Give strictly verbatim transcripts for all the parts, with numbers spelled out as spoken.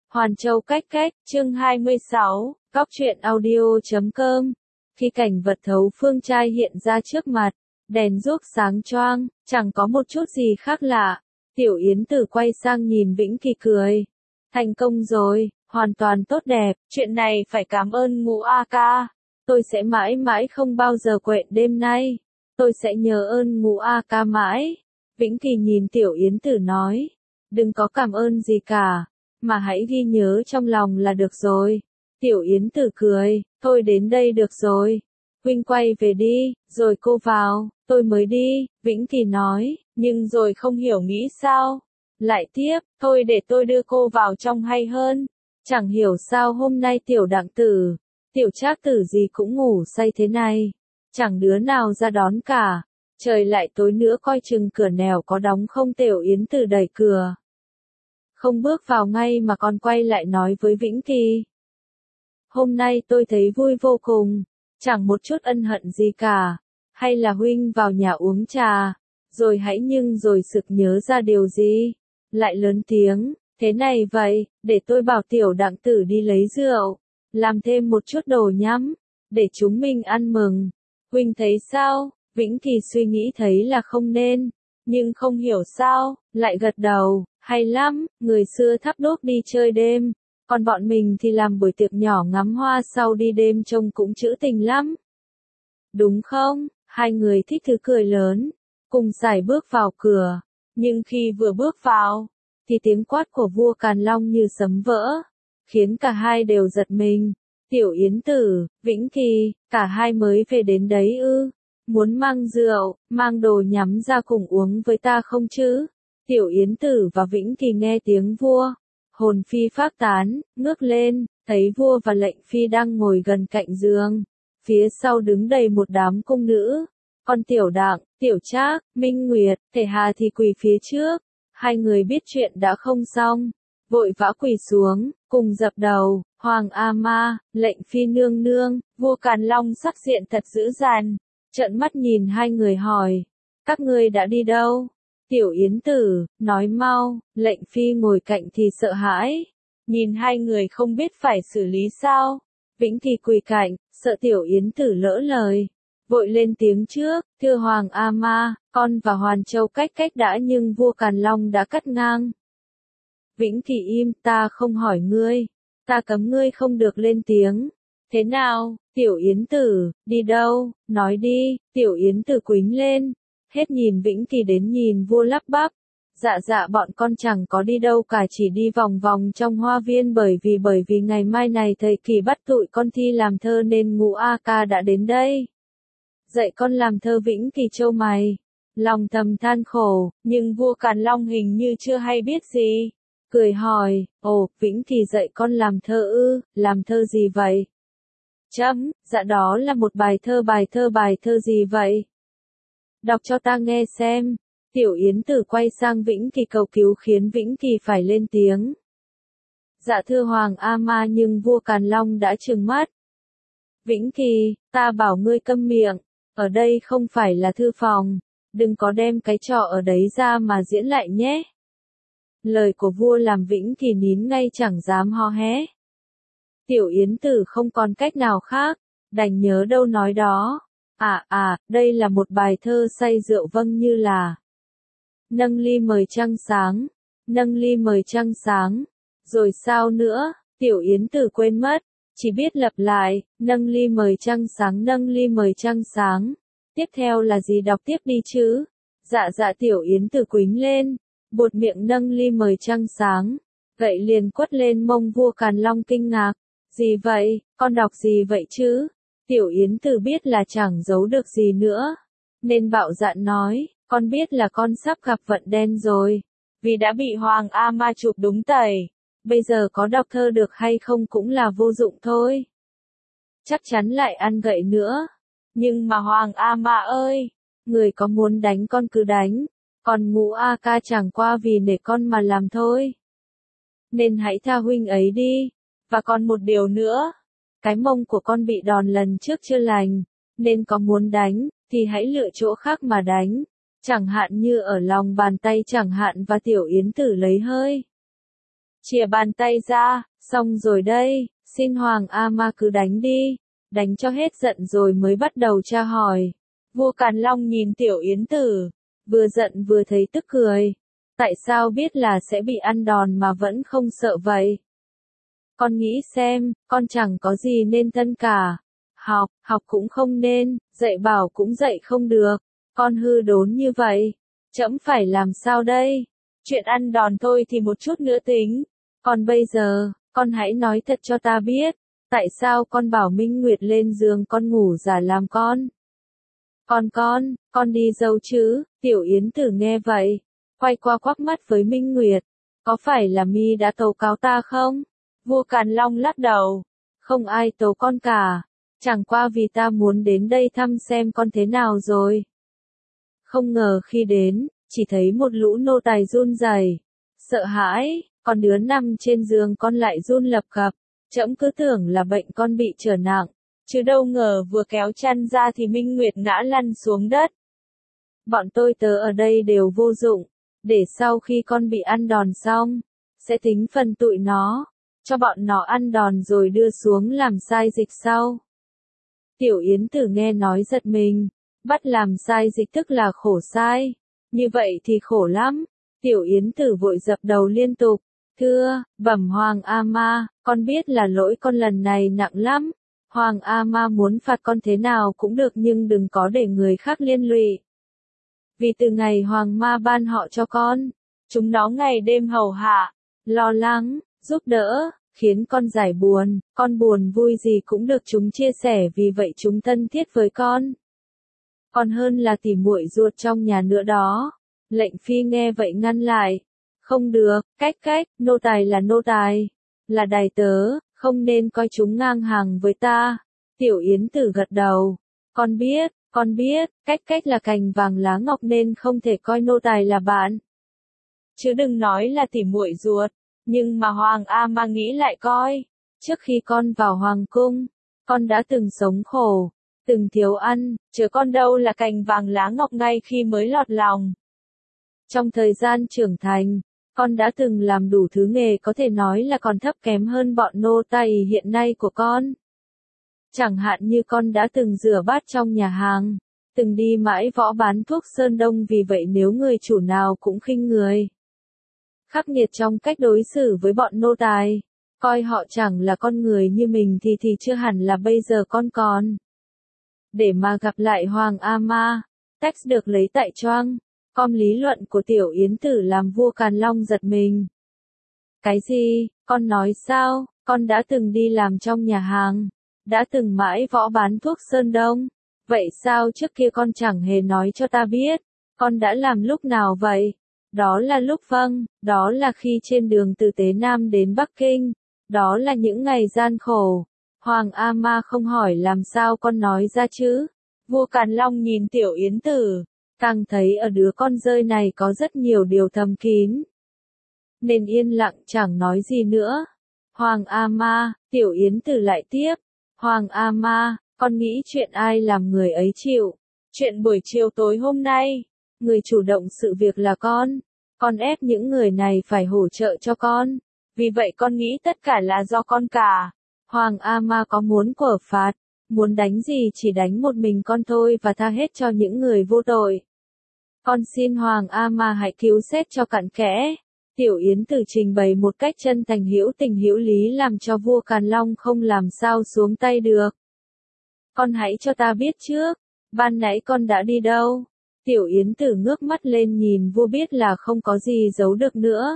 Hoàn Châu cách cách, chương hai mươi sáu, góc truyện audio chấm com. Khi cảnh vật thấu phương trai hiện ra trước mặt, đèn rước sáng choang, chẳng có một chút gì khác lạ. Tiểu Yến Tử quay sang nhìn Vĩnh Kỳ cười. Thành công rồi, hoàn toàn tốt đẹp, chuyện này phải cảm ơn Ngũ A Ca. Tôi sẽ mãi mãi không bao giờ quên đêm nay. Tôi sẽ nhớ ơn Ngũ A Ca mãi. Vĩnh Kỳ nhìn Tiểu Yến Tử nói. Đừng có cảm ơn gì cả, mà hãy ghi nhớ trong lòng là được rồi. Tiểu Yến Tử cười, thôi đến đây được rồi. Huynh quay về đi, rồi cô vào, tôi mới đi, Vĩnh Kỳ nói, nhưng rồi không hiểu nghĩ sao. Lại tiếp, thôi để tôi đưa cô vào trong hay hơn. Chẳng hiểu sao hôm nay tiểu đặng tử, tiểu trác tử gì cũng ngủ say thế này. Chẳng đứa nào ra đón cả. Trời lại tối nữa coi chừng cửa nẻo có đóng không. Tiểu Yến Tử đẩy cửa. Không bước vào ngay mà còn quay lại nói với Vĩnh Kỳ. Hôm nay tôi thấy vui vô cùng, chẳng một chút ân hận gì cả. Hay là huynh vào nhà uống trà, rồi hãy nhưng rồi sực nhớ ra điều gì. Lại lớn tiếng, thế này vậy, để tôi bảo tiểu đặng tử đi lấy rượu, làm thêm một chút đồ nhắm, để chúng mình ăn mừng. Huynh thấy sao? Vĩnh Kỳ suy nghĩ thấy là không nên, nhưng không hiểu sao, lại gật đầu, hay lắm, người xưa thắp đốt đi chơi đêm, còn bọn mình thì làm buổi tiệc nhỏ ngắm hoa sau đi đêm trông cũng trữ tình lắm. Đúng không? Hai người thích thứ cười lớn, cùng sải bước vào cửa, nhưng khi vừa bước vào, thì tiếng quát của vua Càn Long như sấm vỡ, khiến cả hai đều giật mình. Tiểu Yến Tử, Vĩnh Kỳ, cả hai mới về đến đấy ư? Muốn mang rượu, mang đồ nhắm ra cùng uống với ta không chứ? Tiểu Yến Tử và Vĩnh Kỳ nghe tiếng vua, hồn phi phách tán, ngước lên, thấy vua và lệnh phi đang ngồi gần cạnh giường. Phía sau đứng đầy một đám cung nữ, còn Tiểu Đặng, Tiểu Trác, Minh Nguyệt, Thể Hà thì quỳ phía trước. Hai người biết chuyện đã không xong, vội vã quỳ xuống, cùng dập đầu. Hoàng A Ma, lệnh phi nương nương, vua Càn Long sắc diện thật dữ dằn, trợn mắt nhìn hai người hỏi, các ngươi đã đi đâu? Tiểu Yến Tử, nói mau. Lệnh phi ngồi cạnh thì sợ hãi, nhìn hai người không biết phải xử lý sao. Vĩnh Kỳ quỳ cạnh, sợ Tiểu Yến Tử lỡ lời, vội lên tiếng trước, thưa Hoàng A Ma, con và Hoàn Châu cách cách đã nhưng vua Càn Long đã cắt ngang. Vĩnh Kỳ im, ta không hỏi ngươi, ta cấm ngươi không được lên tiếng. Thế nào, Tiểu Yến Tử, đi đâu, nói đi. Tiểu Yến Tử quýnh lên, hết nhìn Vĩnh Kỳ đến nhìn vua lắp bắp. Dạ dạ bọn con chẳng có đi đâu cả, chỉ đi vòng vòng trong hoa viên bởi vì bởi vì ngày mai này thầy Kỳ bắt tụi con thi làm thơ nên Ngũ A Ca đã đến đây. Dạy con làm thơ. Vĩnh Kỳ trâu mày, lòng thầm than khổ, nhưng vua Càn Long hình như chưa hay biết gì. Cười hỏi, ồ, Vĩnh Kỳ dạy con làm thơ ư, làm thơ gì vậy? Chấm, dạ đó là một bài thơ. Bài thơ bài thơ gì vậy? Đọc cho ta nghe xem. Tiểu Yến Tử quay sang Vĩnh Kỳ cầu cứu khiến Vĩnh Kỳ phải lên tiếng. Dạ thưa Hoàng A Ma, nhưng vua Càn Long đã trừng mắt. Vĩnh Kỳ, ta bảo ngươi câm miệng, ở đây không phải là thư phòng, đừng có đem cái trò ở đấy ra mà diễn lại nhé. Lời của vua làm Vĩnh Kỳ nín ngay chẳng dám ho hé. Tiểu Yến Tử không còn cách nào khác, đành nhớ đâu nói đó. À à, đây là một bài thơ say rượu vâng như là. Nâng ly mời trăng sáng, nâng ly mời trăng sáng, rồi sao nữa, Tiểu Yến Tử quên mất, chỉ biết lặp lại, nâng ly mời trăng sáng, nâng ly mời trăng sáng. Tiếp theo là gì, đọc tiếp đi chứ. Dạ dạ Tiểu Yến Tử quýnh lên, buột miệng nâng ly mời trăng sáng, gậy liền quất lên mông vua Càn Long kinh ngạc. Gì vậy, con đọc gì vậy chứ? Tiểu Yến Tử biết là chẳng giấu được gì nữa, nên bạo dạn nói, con biết là con sắp gặp vận đen rồi, vì đã bị Hoàng A Ma chụp đúng tẩy, bây giờ có đọc thơ được hay không cũng là vô dụng thôi. Chắc chắn lại ăn gậy nữa. Nhưng mà Hoàng A Ma ơi, người có muốn đánh con cứ đánh, còn Ngũ A Ca chẳng qua vì nể con mà làm thôi. Nên hãy tha huynh ấy đi. Và còn một điều nữa, cái mông của con bị đòn lần trước chưa lành, nên có muốn đánh, thì hãy lựa chỗ khác mà đánh, chẳng hạn như ở lòng bàn tay chẳng hạn. Và Tiểu Yến Tử lấy hơi Chìa bàn tay ra, xong rồi đây, xin Hoàng A-ma cứ đánh đi, đánh cho hết giận rồi mới bắt đầu tra hỏi. Vua Càn Long nhìn Tiểu Yến Tử, vừa giận vừa thấy tức cười. Tại sao biết là sẽ bị ăn đòn mà vẫn không sợ vậy? Con nghĩ xem, con chẳng có gì nên thân cả. Học, học cũng không nên, dạy bảo cũng dạy không được. Con hư đốn như vậy, trẫm phải làm sao đây? Chuyện ăn đòn thôi thì một chút nữa tính. Còn bây giờ, con hãy nói thật cho ta biết, tại sao con bảo Minh Nguyệt lên giường con ngủ giả làm con? Con con, con đi dâu chứ? Tiểu Yến Tử nghe vậy, quay qua quắc mắt với Minh Nguyệt. Có phải là mi đã tố cáo ta không? Vua Càn Long lắc đầu. Không ai tố con cả. Chẳng qua vì ta muốn đến đây thăm xem con thế nào rồi. Không ngờ khi đến, chỉ thấy một lũ nô tài run rẩy, sợ hãi, còn đứa nằm trên giường con lại run lập cập. Trẫm cứ tưởng là bệnh con bị trở nặng, chứ đâu ngờ vừa kéo chăn ra thì Minh Nguyệt ngã lăn xuống đất. Bọn tôi tớ ở đây đều vô dụng, để sau khi con bị ăn đòn xong, sẽ tính phần tụi nó, cho bọn nó ăn đòn rồi đưa xuống làm sai dịch sau. Tiểu Yến Tử nghe nói giật mình, bắt làm sai dịch tức là khổ sai, như vậy thì khổ lắm. Tiểu Yến Tử vội dập đầu liên tục, thưa, bẩm Hoàng A-ma, con biết là lỗi con lần này nặng lắm, Hoàng A-ma muốn phạt con thế nào cũng được nhưng đừng có để người khác liên lụy. Vì từ ngày Hoàng ma ban họ cho con, chúng nó ngày đêm hầu hạ, lo lắng, giúp đỡ, khiến con giải buồn, con buồn vui gì cũng được chúng chia sẻ vì vậy chúng thân thiết với con. Còn hơn là tỉ muội ruột trong nhà nữa đó. Lệnh phi nghe vậy ngăn lại. Không được, cách cách, nô tài là nô tài, là đài tớ, không nên coi chúng ngang hàng với ta. Tiểu Yến Tử gật đầu. Con biết, con biết, cách cách là cành vàng lá ngọc nên không thể coi nô tài là bạn. Chứ đừng nói là tỉ muội ruột, nhưng mà Hoàng A-ma nghĩ lại coi. Trước khi con vào Hoàng cung, con đã từng sống khổ, từng thiếu ăn, chứ con đâu là cành vàng lá ngọc ngay khi mới lọt lòng. Trong thời gian trưởng thành, con đã từng làm đủ thứ nghề có thể nói là còn thấp kém hơn bọn nô tài hiện nay của con. Chẳng hạn như con đã từng rửa bát trong nhà hàng, từng đi mãi võ bán thuốc Sơn Đông vì vậy nếu người chủ nào cũng khinh người, khắc nghiệt trong cách đối xử với bọn nô tài, coi họ chẳng là con người như mình thì thì chưa hẳn là bây giờ con còn. Để mà gặp lại Hoàng A-ma, text được lấy tại Choang. Com lý luận của Tiểu Yến Tử làm vua Càn Long giật mình. Cái gì, con nói sao, con đã từng đi làm trong nhà hàng, đã từng mãi võ bán thuốc Sơn Đông, vậy sao trước kia con chẳng hề nói cho ta biết, con đã làm lúc nào vậy? Đó là lúc vâng, đó là khi trên đường từ Tế Nam đến Bắc Kinh, đó là những ngày gian khổ. Hoàng A-ma không hỏi làm sao con nói ra chứ? Vua Càn Long nhìn Tiểu Yến Tử, càng thấy ở đứa con rơi này có rất nhiều điều thầm kín. Nên yên lặng chẳng nói gì nữa. Hoàng A-ma, Tiểu Yến Tử lại tiếp. Hoàng A-ma, con nghĩ chuyện ai làm người ấy chịu? Chuyện buổi chiều tối hôm nay, người chủ động sự việc là con. Con ép những người này phải hỗ trợ cho con. Vì vậy con nghĩ tất cả là do con cả. Hoàng A-ma có muốn quở phạt, muốn đánh gì chỉ đánh một mình con thôi và tha hết cho những người vô tội. Con xin Hoàng A-ma hãy cứu xét cho cặn kẽ. Tiểu Yến Tử trình bày một cách chân thành hữu tình hữu lý làm cho vua Càn Long không làm sao xuống tay được. Con hãy cho ta biết trước, ban nãy con đã đi đâu? Tiểu Yến Tử ngước mắt lên nhìn vua biết là không có gì giấu được nữa.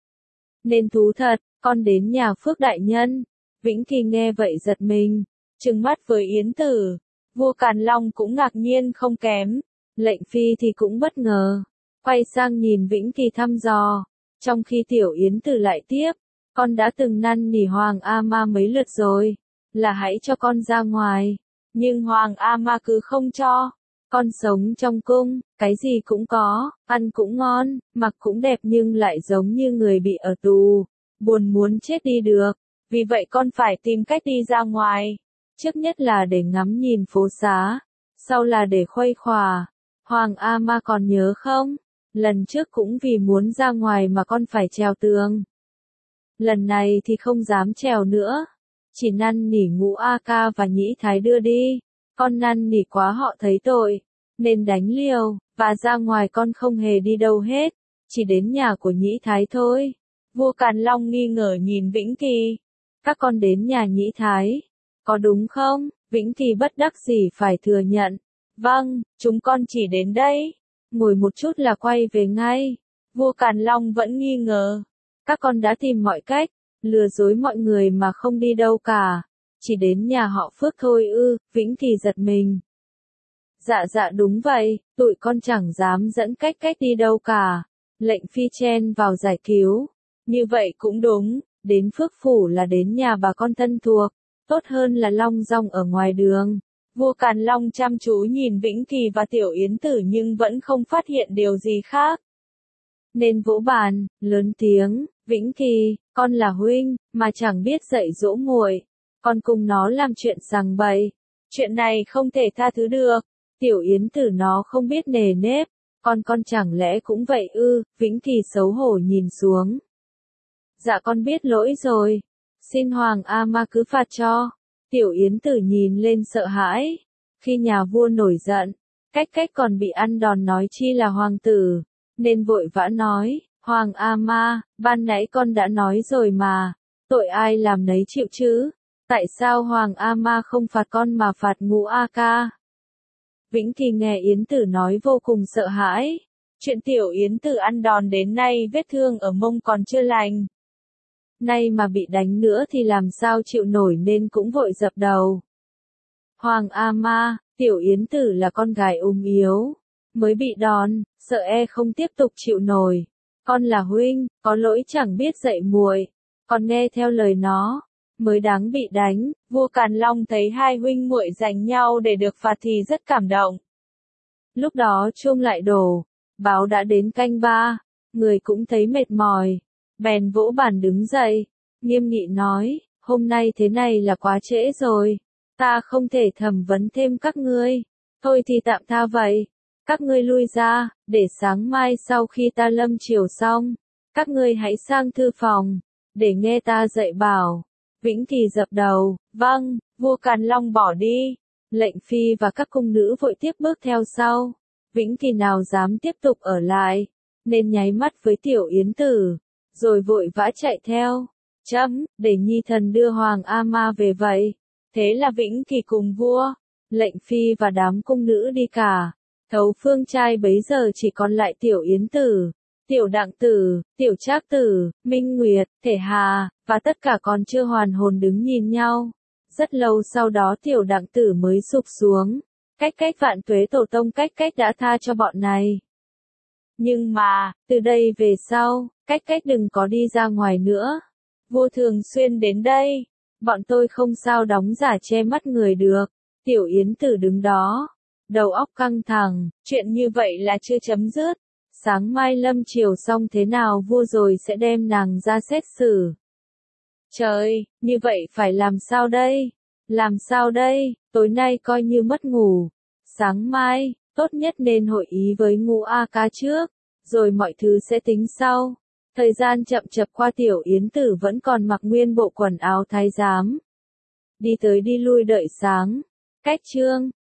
Nên thú thật, con đến nhà Phước Đại Nhân. Vĩnh Kỳ nghe vậy giật mình, trừng mắt với Yến Tử. Vua Càn Long cũng ngạc nhiên không kém. Lệnh phi thì cũng bất ngờ, quay sang nhìn Vĩnh Kỳ thăm dò, trong khi Tiểu Yến Tử lại tiếp, con đã từng năn nỉ Hoàng A-ma mấy lượt rồi, là hãy cho con ra ngoài, nhưng Hoàng A-ma cứ không cho. Con sống trong cung, cái gì cũng có, ăn cũng ngon, mặc cũng đẹp nhưng lại giống như người bị ở tù, buồn muốn chết đi được, vì vậy con phải tìm cách đi ra ngoài, trước nhất là để ngắm nhìn phố xá, sau là để khuây khỏa. Hoàng A-ma còn nhớ không? Lần trước cũng vì muốn ra ngoài mà con phải trèo tường. Lần này thì không dám trèo nữa. Chỉ năn nỉ Ngũ A Ca và Nhĩ Thái đưa đi. Con năn nỉ quá họ thấy tội, nên đánh liều, và ra ngoài con không hề đi đâu hết, chỉ đến nhà của Nhĩ Thái thôi. Vua Càn Long nghi ngờ nhìn Vĩnh Kỳ. Các con đến nhà Nhĩ Thái, có đúng không? Vĩnh Kỳ bất đắc dĩ phải thừa nhận. Vâng, chúng con chỉ đến đây. Ngồi một chút là quay về ngay. Vua Càn Long vẫn nghi ngờ. Các con đã tìm mọi cách, lừa dối mọi người mà không đi đâu cả. Chỉ đến nhà họ Phước thôi ư, Vĩnh Kỳ giật mình. Dạ dạ đúng vậy, tụi con chẳng dám dẫn cách cách đi đâu cả. Lệnh Phi chen vào giải cứu. Như vậy cũng đúng, đến Phước Phủ là đến nhà bà con thân thuộc, tốt hơn là long dong ở ngoài đường. Vua Càn Long chăm chú nhìn Vĩnh Kỳ và Tiểu Yến Tử nhưng vẫn không phát hiện điều gì khác. Nên vỗ bàn, lớn tiếng, Vĩnh Kỳ, con là huynh, mà chẳng biết dạy dỗ muội, con cùng nó làm chuyện sằng bậy. Chuyện này không thể tha thứ được. Tiểu Yến Tử nó không biết nề nếp, con con chẳng lẽ cũng vậy ư? Vĩnh Kỳ xấu hổ nhìn xuống. Dạ con biết lỗi rồi, xin Hoàng A Ma cứ phạt cho. Tiểu Yến Tử nhìn lên sợ hãi. Khi nhà vua nổi giận, cách cách còn bị ăn đòn nói chi là hoàng tử, nên vội vã nói, Hoàng A Ma, ban nãy con đã nói rồi mà, tội ai làm nấy chịu chứ, tại sao Hoàng A Ma không phạt con mà phạt Ngũ A Ca? Vĩnh Kỳ nghe Yến Tử nói vô cùng sợ hãi, chuyện Tiểu Yến Tử ăn đòn đến nay vết thương ở mông còn chưa lành. Nay mà bị đánh nữa thì làm sao chịu nổi nên cũng vội dập đầu. Hoàng A Ma, Tiểu Yến Tử là con gái ốm yếu, mới bị đòn, sợ e không tiếp tục chịu nổi. Con là huynh, có lỗi chẳng biết dạy muội, còn nghe theo lời nó, mới đáng bị đánh. Vua Càn Long thấy hai huynh muội giành nhau để được phạt thì rất cảm động. Lúc đó chuông lại đổ, báo đã đến canh ba, người cũng thấy mệt mỏi, bèn vỗ bàn đứng dậy, nghiêm nghị nói, hôm nay thế này là quá trễ rồi, ta không thể thẩm vấn thêm các ngươi, thôi thì tạm tha vậy, các ngươi lui ra, để sáng mai sau khi ta lâm chiều xong, các ngươi hãy sang thư phòng, để nghe ta dạy bảo. Vĩnh Kỳ dập đầu, vâng. Vua Càn Long bỏ đi, lệnh Phi và các cung nữ vội tiếp bước theo sau. Vĩnh Kỳ nào dám tiếp tục ở lại, nên nháy mắt với Tiểu Yến Tử, rồi vội vã chạy theo. Chấm, để nhi thần đưa Hoàng A Ma về vậy. Thế là Vĩnh Kỳ cùng vua, lệnh Phi và đám cung nữ đi cả. Thấu Phương trai bấy giờ chỉ còn lại Tiểu Yến Tử, Tiểu Đặng Tử, Tiểu Trác Tử, Minh Nguyệt, Thể Hà, và tất cả còn chưa hoàn hồn đứng nhìn nhau. Rất lâu sau đó Tiểu Đặng Tử mới sụp xuống. Cách cách vạn tuế tổ tông cách cách đã tha cho bọn này. Nhưng mà, từ đây về sau, cách cách đừng có đi ra ngoài nữa. Vua thường xuyên đến đây. Bọn tôi không sao đóng giả che mắt người được. Tiểu Yến Tử đứng đó, đầu óc căng thẳng, chuyện như vậy là chưa chấm dứt. Sáng mai lâm chiều xong thế nào vua rồi sẽ đem nàng ra xét xử. Trời, như vậy phải làm sao đây? Làm sao đây? Tối nay coi như mất ngủ. Sáng mai, tốt nhất nên hội ý với Ngũ A Ca trước, rồi mọi thứ sẽ tính sau. Thời gian chậm chập qua Tiểu Yến Tử vẫn còn mặc nguyên bộ quần áo thái giám. Đi tới đi lui đợi sáng. Cách chương